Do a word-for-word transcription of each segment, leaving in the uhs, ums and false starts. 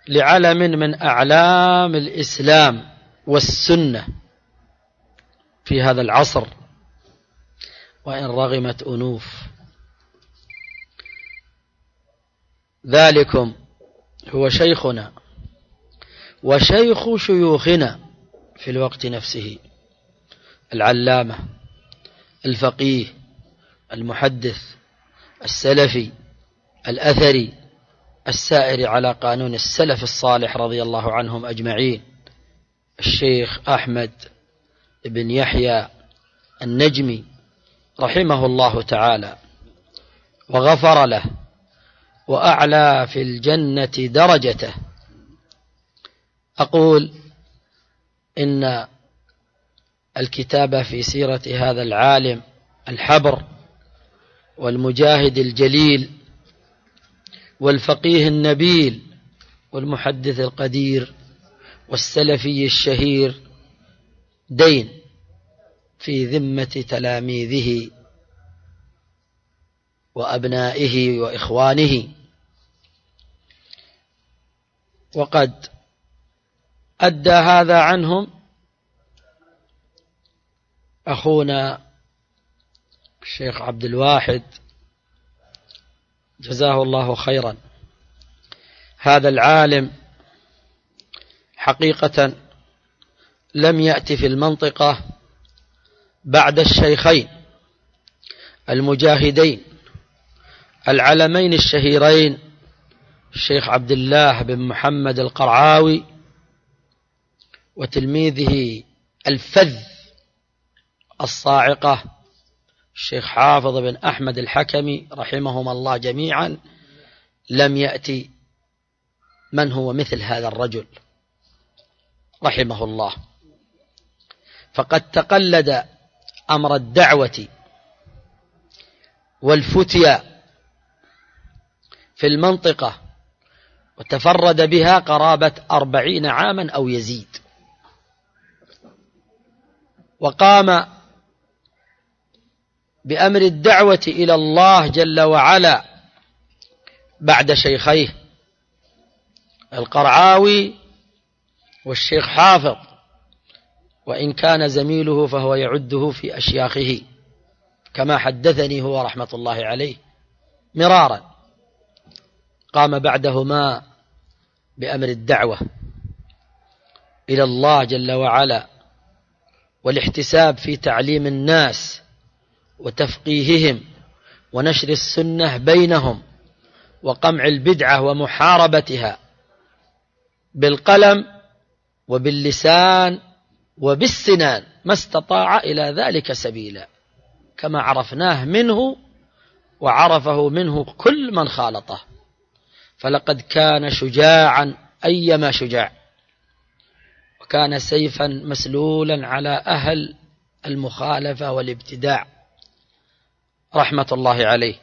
لعلم من أعلام الإسلام والسنة في هذا العصر، وإن رغمت أنوف. ذلكم هو شيخنا وشيخ شيوخنا في الوقت نفسه، العلامة الفقيه المحدث السلفي الأثري السائر على قانون السلف الصالح رضي الله عنهم أجمعين، الشيخ أحمد بن يحيى النجمي رحمه الله تعالى وغفر له وأعلى في الجنة درجته. أقول إن الكتاب في سيرة هذا العالم الحبر والمجاهد الجليل والفقيه النبيل والمحدث القدير والسلفي الشهير دين في ذمة تلاميذه وأبنائه وإخوانه، وقد أدى هذا عنهم أخونا الشيخ عبد الواحد جزاه الله خيرا. هذا العالم حقيقة لم يأتي في المنطقة بعد الشيخين المجاهدين العلمين الشهيرين، الشيخ عبد الله بن محمد القرعاوي وتلميذه الفذ الصاعقة الشيخ حافظ بن أحمد الحكمي رحمهم الله جميعا. لم يأتي من هو مثل هذا الرجل رحمه الله، فقد تقلد أمر الدعوة والفتيا في المنطقة وتفرد بها قرابة أربعين عاما أو يزيد، وقام بأمر الدعوة إلى الله جل وعلا بعد شيخيه القرعاوي والشيخ حافظ، وإن كان زميله فهو يعده في أشياخه كما حدثني هو رحمة الله عليه مرارا. قام بعدهما بأمر الدعوة إلى الله جل وعلا والاحتساب في تعليم الناس وتفقيههم ونشر السنة بينهم وقمع البدعة ومحاربتها بالقلم وباللسان وبالسنان ما استطاع إلى ذلك سبيلا، كما عرفناه منه وعرفه منه كل من خالطه. فلقد كان شجاعا أيما شجاع، وكان سيفا مسلولا على أهل المخالفة والابتداع رحمة الله عليه،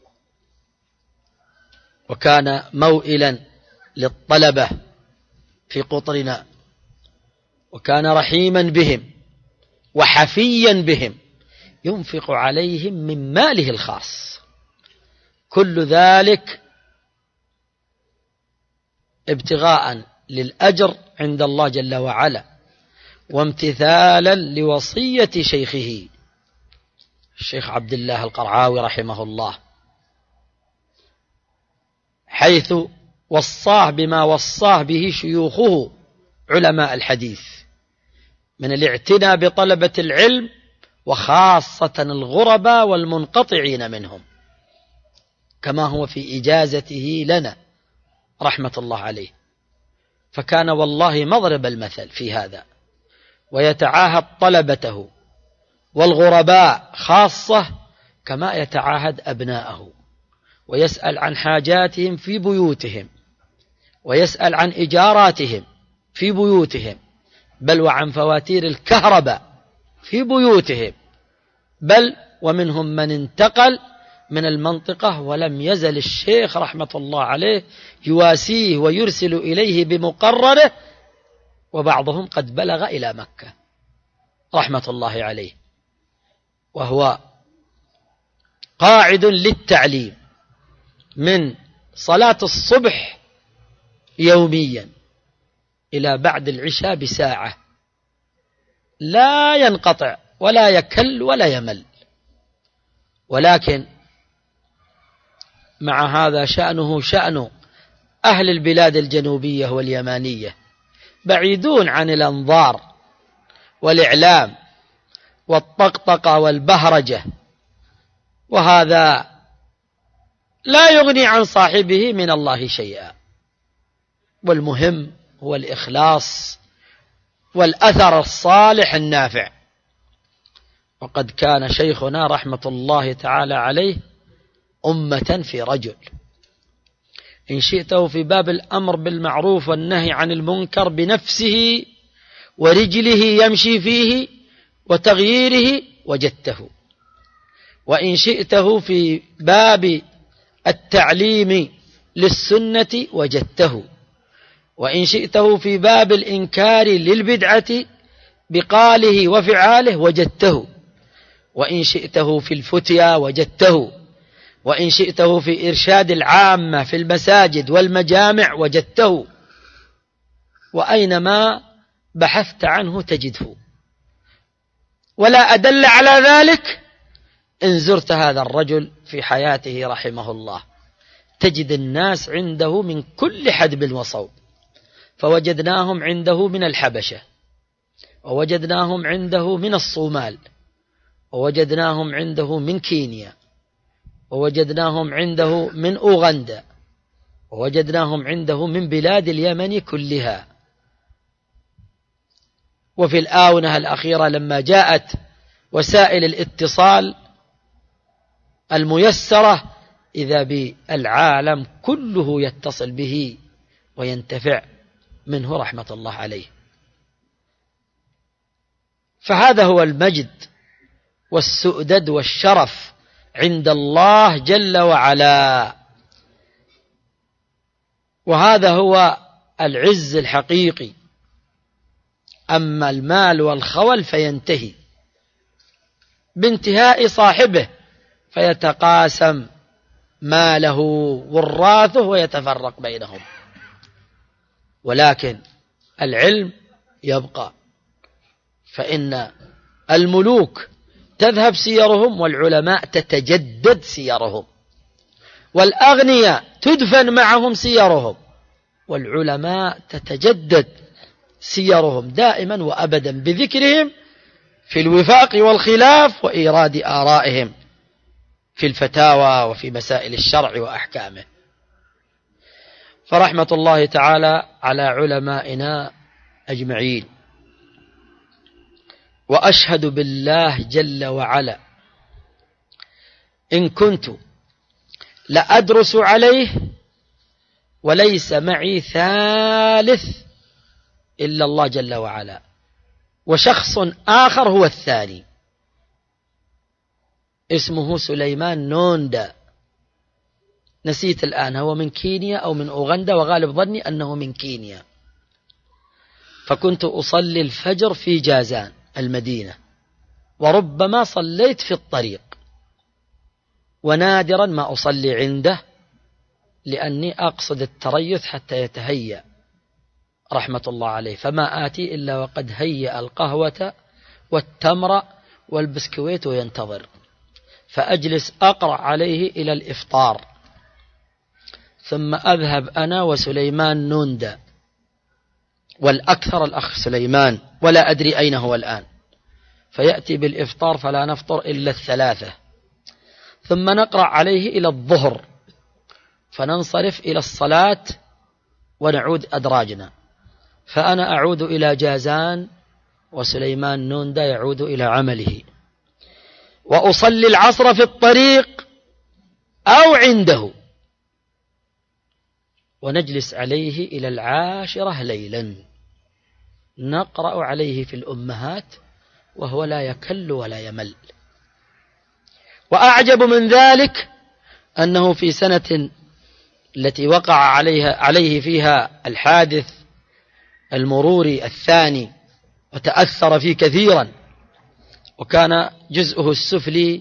وكان موئلا للطلبة في قطرنا، وكان رحيما بهم وحفيا بهم ينفق عليهم من ماله الخاص، كل ذلك ابتغاء للأجر عند الله جل وعلا وامتثالا لوصية شيخه الشيخ عبد الله القرعاوي رحمه الله، حيث وصاه بما وصاه به شيوخه علماء الحديث من الاعتناء بطلبة العلم وخاصة الغرباء والمنقطعين منهم، كما هو في إجازته لنا رحمة الله عليه. فكان والله مضرب المثل في هذا، ويتعاهد طلبته والغرباء خاصة كما يتعاهد أبناءه، ويسأل عن حاجاتهم في بيوتهم، ويسأل عن إجاراتهم في بيوتهم، بل وعن فواتير الكهرباء في بيوتهم، بل ومنهم من انتقل من المنطقة ولم يزل الشيخ رحمة الله عليه يواسيه ويرسل إليه بمقرره، وبعضهم قد بلغ إلى مكة رحمة الله عليه، وهو قاعد للتعليم من صلاة الصبح يوميا إلى بعد العشاء بساعة، لا ينقطع ولا يكل ولا يمل. ولكن مع هذا شأنه شأن أهل البلاد الجنوبية واليمانية، بعيدون عن الأنظار والإعلام والطقطقة والبهرجة، وهذا لا يغني عن صاحبه من الله شيئا. والمهم هو الإخلاص والأثر الصالح النافع. وقد كان شيخنا رحمة الله تعالى عليه أمة في رجل، إن شئته في باب الأمر بالمعروف والنهي عن المنكر بنفسه ورجله يمشي فيه وتغييره وجدته، وإن شئته في باب التعليم للسنة وجدته، وإن شئته في باب الإنكار للبدعة بقاله وفعاله وجدته، وإن شئته في الفتيا وجدته، وإن شئته في إرشاد العامة في المساجد والمجامع وجدته، وأينما بحثت عنه تجده. ولا أدل على ذلك إن زرت هذا الرجل في حياته رحمه الله، تجد الناس عنده من كل حدب وصوب، فوجدناهم عنده من الحبشة، ووجدناهم عنده من الصومال، ووجدناهم عنده من كينيا، ووجدناهم عنده من أوغندا، ووجدناهم عنده من بلاد اليمن كلها. وفي الآونة الأخيرة لما جاءت وسائل الاتصال الميسرة، إذا بالعالم كله يتصل به وينتفع منه رحمة الله عليه. فهذا هو المجد والسؤدد والشرف عند الله جل وعلا، وهذا هو العز الحقيقي. أما المال والخول فينتهي بانتهاء صاحبه، فيتقاسم ماله وراثه ويتفرق بينهم، ولكن العلم يبقى، فإن الملوك تذهب سيرهم والعلماء تتجدد سيرهم، والأغنياء تدفن معهم سيرهم والعلماء تتجدد سيرهم دائما وأبدا بذكرهم في الوفاق والخلاف وإيراد آرائهم في الفتاوى وفي مسائل الشرع وأحكامه. فرحمة الله تعالى على علمائنا أجمعين. وأشهد بالله جل وعلا إن كنت لأدرس عليه وليس معي ثالث إلا الله جل وعلا، وشخص آخر هو الثاني اسمه سليمان نوندا، نسيت الآن هو من كينيا أو من أوغندا، وغالب ظني أنه من كينيا. فكنت أصلي الفجر في جازان المدينة، وربما صليت في الطريق، ونادرا ما أصلي عنده لأني أقصد التريث حتى يتهيأ رحمة الله عليه، فما آتي إلا وقد هيأ القهوة والتمر والبسكويت وينتظر، فأجلس أقرأ عليه إلى الإفطار، ثم أذهب أنا وسليمان نوندا، والأكثر الأخ سليمان ولا أدري أين هو الآن، فيأتي بالإفطار فلا نفطر إلا الثلاثة، ثم نقرأ عليه إلى الظهر، فننصرف إلى الصلاة ونعود أدراجنا، فأنا أعود إلى جازان وسليمان نوندا يعود إلى عمله، وأصلي العصر في الطريق أو عنده، ونجلس عليه إلى العاشرة ليلا نقرأ عليه في الأمهات وهو لا يكل ولا يمل. وأعجب من ذلك أنه في سنة التي وقع عليها عليه فيها الحادث المروري الثاني وتأثر فيه كثيرا، وكان جزءه السفلي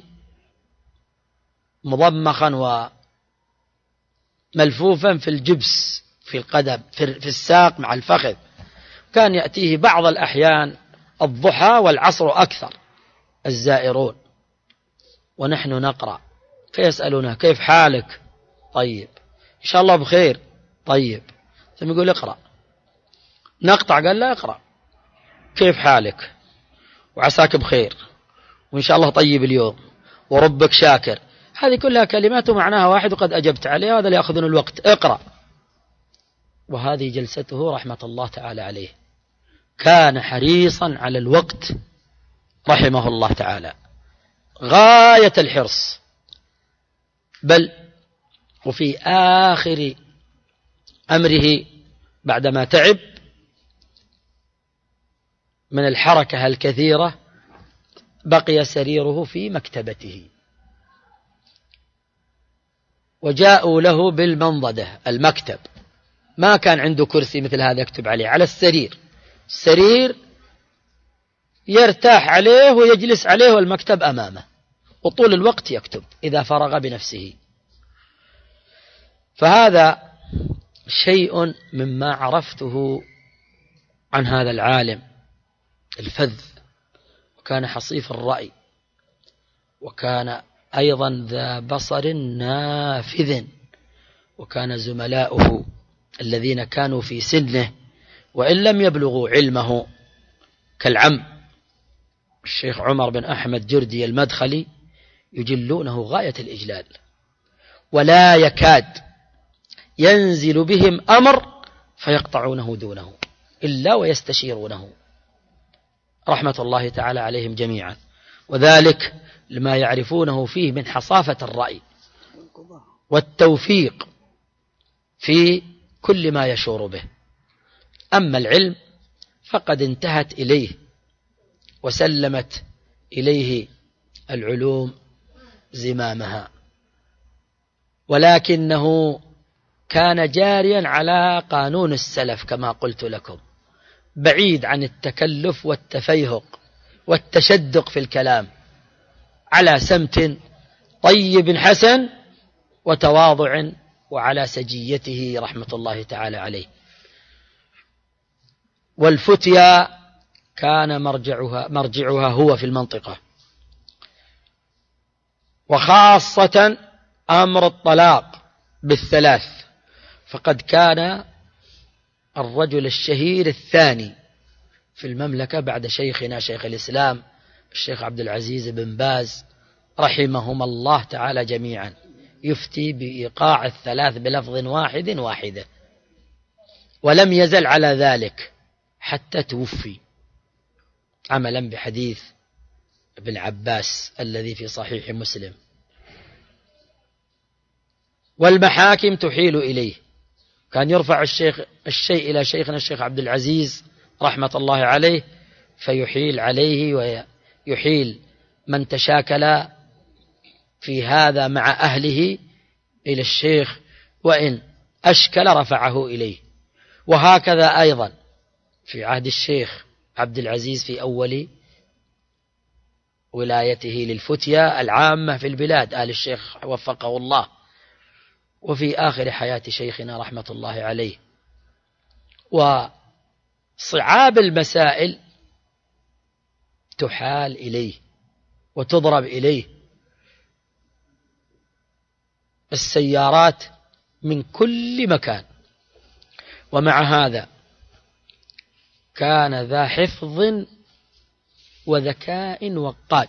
مضمخا وملفوفا في الجبس في القدم في الساق مع الفخذ. كان يأتيه بعض الأحيان الضحى والعصر أكثر الزائرون ونحن نقرأ، فيسألونه كيف حالك؟ طيب إن شاء الله بخير. طيب ثم يقول اقرأ. نقطع، قال لا اقرأ. كيف حالك؟ وعساك بخير، وإن شاء الله طيب اليوم، وربك شاكر. هذه كلها كلمات معناها واحد وقد أجبت عليها، هذا اللي يأخذون الوقت، اقرأ. وهذه جلسته رحمة الله تعالى عليه، كان حريصا على الوقت رحمه الله تعالى غاية الحرص. بل وفي آخر أمره بعدما تعب من الحركة الكثيرة بقي سريره في مكتبته، وجاءوا له بالمنضدة المكتب، ما كان عنده كرسي مثل هذا يكتب عليه، على السرير، السرير يرتاح عليه ويجلس عليه والمكتب أمامه، وطول الوقت يكتب إذا فرغ بنفسه. فهذا شيء مما عرفته عن هذا العالم الفذ، وكان حصيف الرأي، وكان أيضا ذا بصر نافذ. وكان زملاؤه الذين كانوا في سنه وإن لم يبلغوا علمه كالعم الشيخ عمر بن أحمد جردي المدخلي يجلونه غاية الإجلال، ولا يكاد ينزل بهم أمر فيقطعونه دونه إلا ويستشيرونه رحمة الله تعالى عليهم جميعا، وذلك لما يعرفونه فيه من حصافة الرأي والتوفيق في كل ما يشور به. أما العلم فقد انتهت إليه وسلمت إليه العلوم زمامها، ولكنه كان جاريا على قانون السلف كما قلت لكم، بعيد عن التكلف والتفيهق والتشدق في الكلام، على سمت طيب حسن وتواضع، وعلى سجيته رحمة الله تعالى عليه. والفتيا كان مرجعها, مرجعها هو في المنطقة، وخاصة أمر الطلاق بالثلاث، فقد كان الرجل الشهير الثاني في المملكة بعد شيخنا شيخ الإسلام الشيخ عبد العزيز بن باز رحمهم الله تعالى جميعا، يفتي بإيقاع الثلاث بلفظ واحد واحدة، ولم يزل على ذلك حتى توفي، عملا بحديث ابن عباس الذي في صحيح مسلم. والمحاكم تحيل إليه، كان يرفع الشيخ الشيء إلى شيخنا الشيخ عبد العزيز رحمة الله عليه فيحيل عليه، ويحيل من تشاكل في هذا مع أهله إلى الشيخ، وإن أشكل رفعه إليه. وهكذا أيضا في عهد الشيخ عبد العزيز في أول ولايته للفتية العامة في البلاد آل الشيخ وفقه الله، وفي آخر حياة شيخنا رحمة الله عليه. وصعاب المسائل تحال إليه وتضرب إليه السيارات من كل مكان، ومع هذا كان ذا حفظ وذكاء وقاد.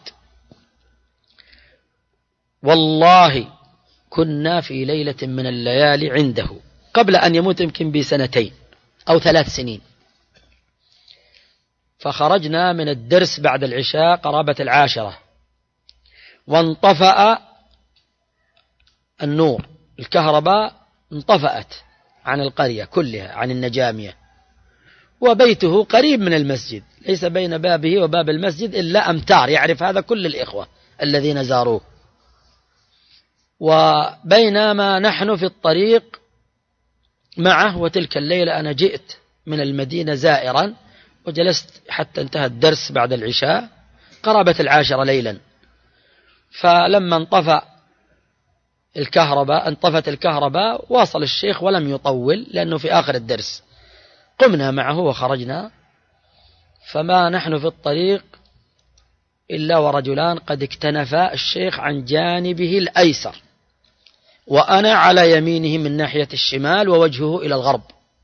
والله كنا في ليلة من الليالي عنده قبل أن يموت يمكن بسنتين أو ثلاث سنين، فخرجنا من الدرس بعد العشاء قرابة العاشرة، وانطفأ النور، الكهرباء انطفأت عن القرية كلها، عن النجامية، وبيته قريب من المسجد، ليس بين بابه وباب المسجد إلا أمتار، يعرف هذا كل الإخوة الذين زاروه. وبينما نحن في الطريق معه، وتلك الليلة أنا جئت من المدينة زائرا وجلست حتى انتهى الدرس بعد العشاء قرابة العاشرة ليلا، فلما انطفأ الكهرباء، انطفت الكهرباء، واصل الشيخ ولم يطول لأنه في آخر الدرس. قمنا معه وخرجنا، فما نحن في الطريق إلا ورجلان قد اكتنفا الشيخ عن جانبه الأيسر، وأنا على يمينه من ناحية الشمال ووجهه إلى الغرب.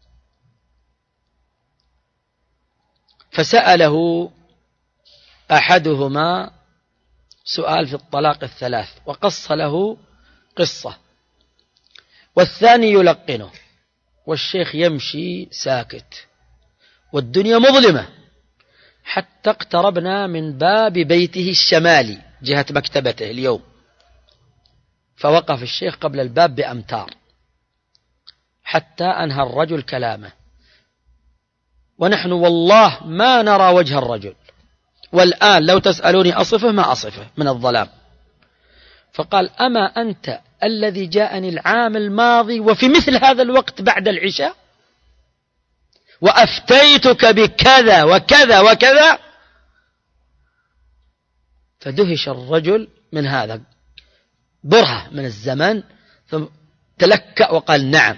فسأله أحدهما سؤال في الطلاق الثلاث وقص له قصة، والثاني يلقنه، والشيخ يمشي ساكت والدنيا مظلمة، حتى اقتربنا من باب بيته الشمالي جهة مكتبته اليوم، فوقف الشيخ قبل الباب بأمتار حتى أنهى الرجل كلامه، ونحن والله ما نرى وجه الرجل، والآن لو تسألوني أصفه ما أصفه من الظلام. فقال: أما أنت الذي جاءني العام الماضي وفي مثل هذا الوقت بعد العشاء وأفتيتك بكذا وكذا وكذا؟ فدهش الرجل من هذا، برهة من الزمن، ثم تلكأ وقال: نعم.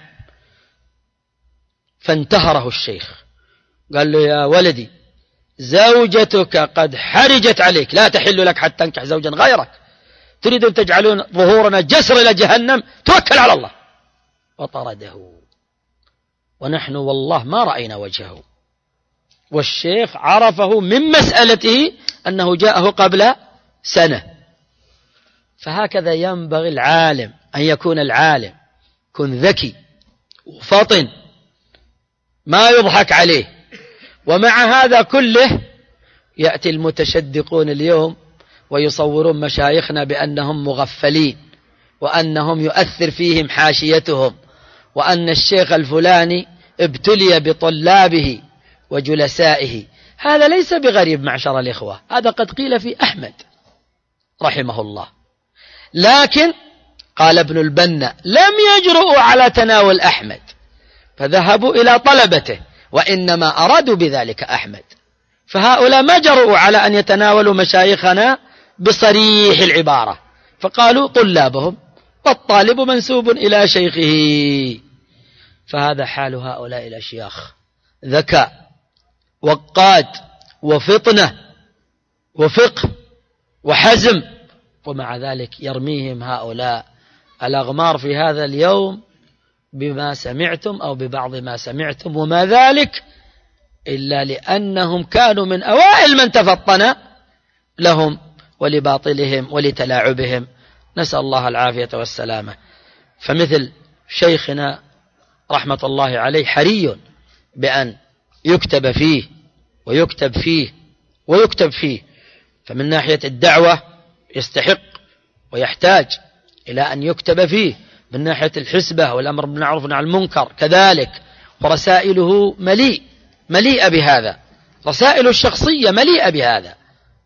فانتهره الشيخ، قال له: يا ولدي، زوجتك قد حرجت عليك، لا تحل لك حتى تنكح زوجا غيرك، تريد أن تجعلون ظهورنا جسر إلى جهنم، توكل على الله. وطرده، ونحن والله ما رأينا وجهه، والشيخ عرفه من مسألته أنه جاءه قبل سنة. فهكذا ينبغي العالم أن يكون العالم، كن ذكي وفطن، ما يضحك عليه. ومع هذا كله يأتي المتشدقون اليوم ويصورون مشايخنا بأنهم مغفلين، وأنهم يؤثر فيهم حاشيتهم، وأن الشيخ الفلاني ابتلي بطلابه وجلسائه. هذا ليس بغريب معشر الإخوة، هذا قد قيل في أحمد رحمه الله، لكن قال ابن البنا: لم يجرؤوا على تناول أحمد، فذهبوا إلى طلبته، وإنما أرادوا بذلك أحمد. فهؤلاء ما جرؤوا على أن يتناولوا مشايخنا بصريح العبارة، فقالوا طلابهم، والطالب منسوب إلى شيخه. فهذا حال هؤلاء الأشياخ، ذكاء وقاد وفطنة وفقه وحزم، ومع ذلك يرميهم هؤلاء الأغمار في هذا اليوم بما سمعتم أو ببعض ما سمعتم، وما ذلك إلا لأنهم كانوا من أوائل من تفطن لهم ولباطلهم ولتلاعبهم، نسأل الله العافية والسلامة. فمثل شيخنا رحمة الله عليه حري بأن يكتب فيه ويكتب فيه ويكتب فيه، فمن ناحية الدعوة يستحق ويحتاج إلى أن يكتب فيه، من ناحية الحسبة والأمر بالمعروف والنهي عن المنكر كذلك، ورسائله مليء مليئة بهذا، رسائله الشخصية مليئة بهذا،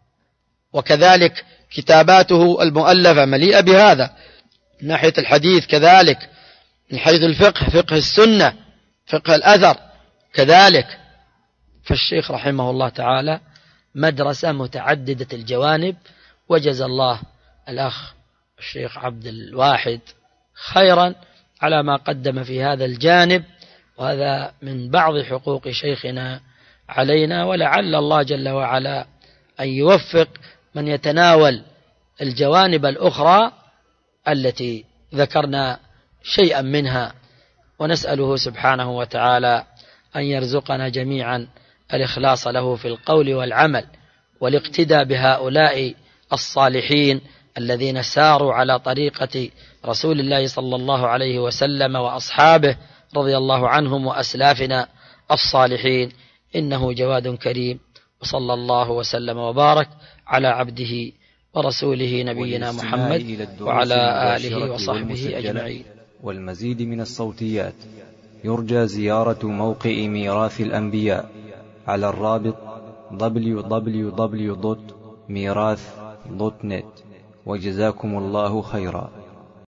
وكذلك كتاباته المؤلفة مليئة بهذا، من ناحية الحديث كذلك، من حيث الفقه، فقه السنة، فقه الأثر كذلك. فالشيخ رحمه الله تعالى مدرسة متعددة الجوانب، وجزى الله الأخ الشيخ عبد الواحد خيرا على ما قدم في هذا الجانب، وهذا من بعض حقوق شيخنا علينا، ولعل الله جل وعلا أن يوفق من يتناول الجوانب الأخرى التي ذكرنا شيئا منها، ونسأله سبحانه وتعالى أن يرزقنا جميعا الإخلاص له في القول والعمل، والاقتداء بهؤلاء الصالحين الذين ساروا على طريقة رسول الله صلى الله عليه وسلم وأصحابه رضي الله عنهم وأسلافنا الصالحين، إنه جواد كريم. وصلى الله وسلم وبارك على عبده ورسوله نبينا محمد وعلى آله وصحبه أجمعين. والمزيد من الصوتيات يرجى زيارة موقع ميراث الأنبياء على الرابط دبليو دبليو دبليو دوت ميراث دوت نت. وجزاكم الله خيرا.